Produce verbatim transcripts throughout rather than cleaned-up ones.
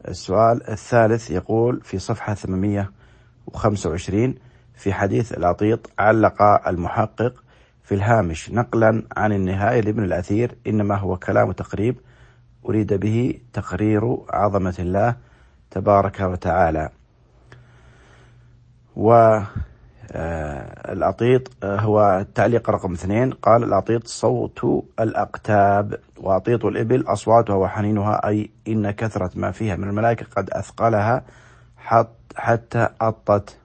السؤال الثالث يقول في صفحة ثمانمائة وخمسة وعشرين: في حديث العطيط علق المحقق في الهامش نقلا عن النهاية لابن الأثير: إنما هو كلام تقريب أريد به تقرير عظمة الله تبارك وتعالى. والعطيط هو التعليق رقم اثنين، قال العطيط: صوت الأقتاب، وعطيط الإبل أصواتها وحنينها، أي إن كثرة ما فيها من الملائكة قد أثقلها حتى أطت.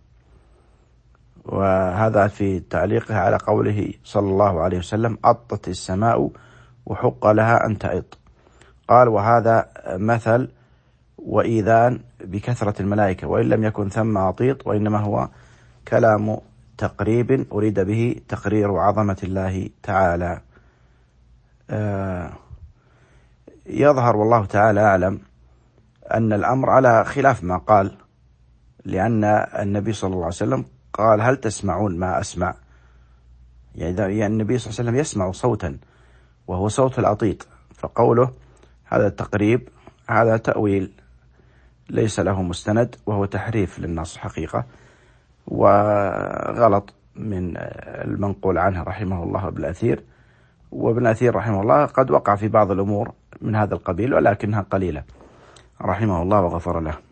وهذا في تعليقها على قوله صلى الله عليه وسلم: أطت السماء وحق لها أن تأط. قال: وهذا مثل وإيذان بكثرة الملائكة، وإن لم يكن ثم عطيط، وإنما هو كلام تقريب أريد به تقرير عظمة الله تعالى. آه يظهر والله تعالى أعلم أن الأمر على خلاف ما قال، لأن النبي صلى الله عليه وسلم قال: هل تسمعون ما أسمع؟ يعني النبي صلى الله عليه وسلم يسمع صوتا وهو صوت العطيط، فقوله هذا التقريب هذا تأويل ليس له مستند، وهو تحريف للنص حقيقة، وغلط من المنقول عنه رحمه الله ابن الأثير. وابن الأثير رحمه الله قد وقع في بعض الأمور من هذا القبيل، ولكنها قليلة رحمه الله وغفر له.